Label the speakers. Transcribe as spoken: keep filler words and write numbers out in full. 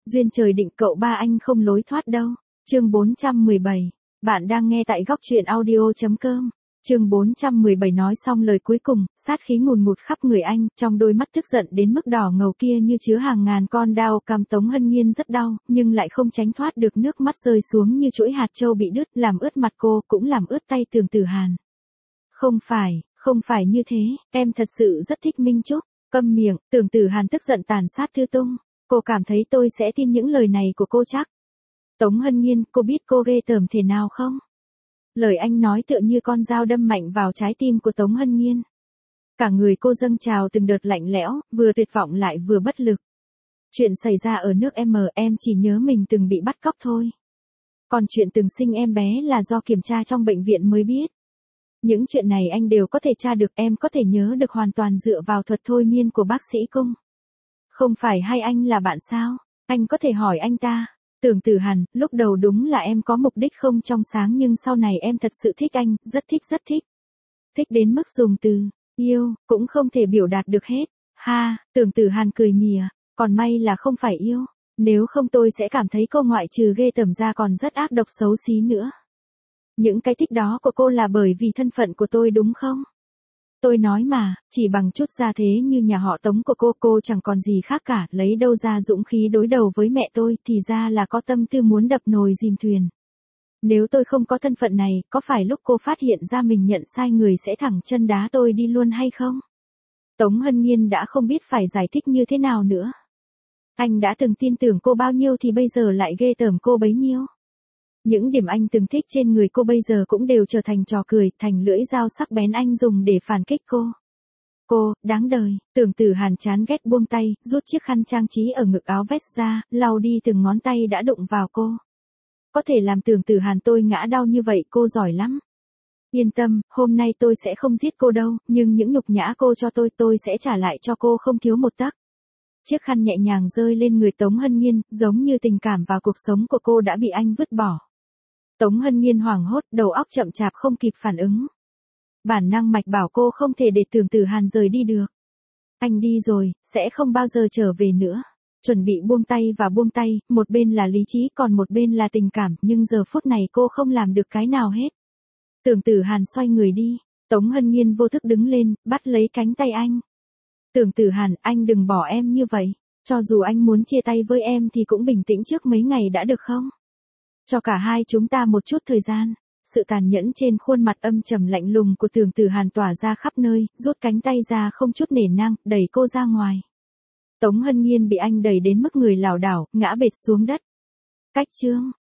Speaker 1: Duyên trời định cậu ba anh không lối thoát đâu. Chương bốn trăm mười bảy. Bạn đang nghe tại góc truyện audio.com. Chương bốn trăm mười bảy nói xong lời cuối cùng, sát khí ngùn ngụt khắp người anh, trong đôi mắt tức giận đến mức đỏ ngầu kia như chứa hàng ngàn con dao cam. Tống Hân Nhiên rất đau, nhưng lại không tránh thoát được nước mắt rơi xuống như chuỗi hạt châu bị đứt, làm ướt mặt cô, cũng làm ướt tay Tưởng Tử Hàn. Không phải, không phải như thế, em thật sự rất thích Minh Trúc. Câm miệng, Tưởng Tử Hàn tức giận tàn sát Thư Tung. Cô cảm thấy tôi sẽ tin những lời này của cô chắc. Tống Hân Nhiên, cô biết cô ghê tởm thế nào không? Lời anh nói tựa như con dao đâm mạnh vào trái tim của Tống Hân Nhiên. Cả người cô dâng trào từng đợt lạnh lẽo, vừa tuyệt vọng lại vừa bất lực. Chuyện xảy ra ở nước em, em chỉ nhớ mình từng bị bắt cóc thôi. Còn chuyện từng sinh em bé là do kiểm tra trong bệnh viện mới biết. Những chuyện này anh đều có thể tra được, em có thể nhớ được hoàn toàn dựa vào thuật thôi miên của bác sĩ Cung. Không phải hay anh là bạn sao? Anh có thể hỏi anh ta. Tưởng Tử Hàn, lúc đầu đúng là em có mục đích không trong sáng, nhưng sau này em thật sự thích anh, rất thích rất thích. Thích đến mức dùng từ yêu cũng không thể biểu đạt được hết. Ha, Tưởng Tử Hàn cười mỉa, còn may là không phải yêu, nếu không tôi sẽ cảm thấy cô ngoại trừ ghê tởm ra còn rất ác độc xấu xí nữa. Những cái thích đó của cô là bởi vì thân phận của tôi đúng không? Tôi nói mà, chỉ bằng chút gia thế như nhà họ Tống của cô, cô chẳng còn gì khác cả, lấy đâu ra dũng khí đối đầu với mẹ tôi, thì ra là có tâm tư muốn đập nồi dìm thuyền. Nếu tôi không có thân phận này, có phải lúc cô phát hiện ra mình nhận sai người sẽ thẳng chân đá tôi đi luôn hay không? Tống Hân Nhiên đã không biết phải giải thích như thế nào nữa. Anh đã từng tin tưởng cô bao nhiêu thì bây giờ lại ghê tởm cô bấy nhiêu. Những điểm anh từng thích trên người cô bây giờ cũng đều trở thành trò cười, thành lưỡi dao sắc bén anh dùng để phản kích cô. Cô, đáng đời. Tưởng Tử Hàn chán ghét buông tay, rút chiếc khăn trang trí ở ngực áo vest ra, lau đi từng ngón tay đã đụng vào cô. Có thể làm Tưởng Tử Hàn tôi ngã đau như vậy, cô giỏi lắm. Yên tâm, hôm nay tôi sẽ không giết cô đâu, nhưng những nhục nhã cô cho tôi, tôi sẽ trả lại cho cô không thiếu một tấc. Chiếc khăn nhẹ nhàng rơi lên người Tống Hân Nhiên, giống như tình cảm và cuộc sống của cô đã bị anh vứt bỏ. Tống Hân Nhiên hoảng hốt, đầu óc chậm chạp không kịp phản ứng. Bản năng mạch bảo cô không thể để Tưởng Tử Hàn rời đi được. Anh đi rồi, sẽ không bao giờ trở về nữa. Chuẩn bị buông tay và buông tay, một bên là lý trí còn một bên là tình cảm, nhưng giờ phút này cô không làm được cái nào hết. Tưởng Tử Hàn xoay người đi, Tống Hân Nhiên vô thức đứng lên, bắt lấy cánh tay anh. Tưởng Tử Hàn, anh đừng bỏ em như vậy, cho dù anh muốn chia tay với em thì cũng bình tĩnh trước mấy ngày đã được không? Cho cả hai chúng ta một chút thời gian. Sự tàn nhẫn trên khuôn mặt âm trầm lạnh lùng của Tưởng Tử Hàn tỏa ra khắp nơi, rút cánh tay ra không chút nể nang, đẩy cô ra ngoài. Tống Hân Nhiên bị anh đẩy đến mức người lảo đảo, ngã bệt xuống đất. Cách chương.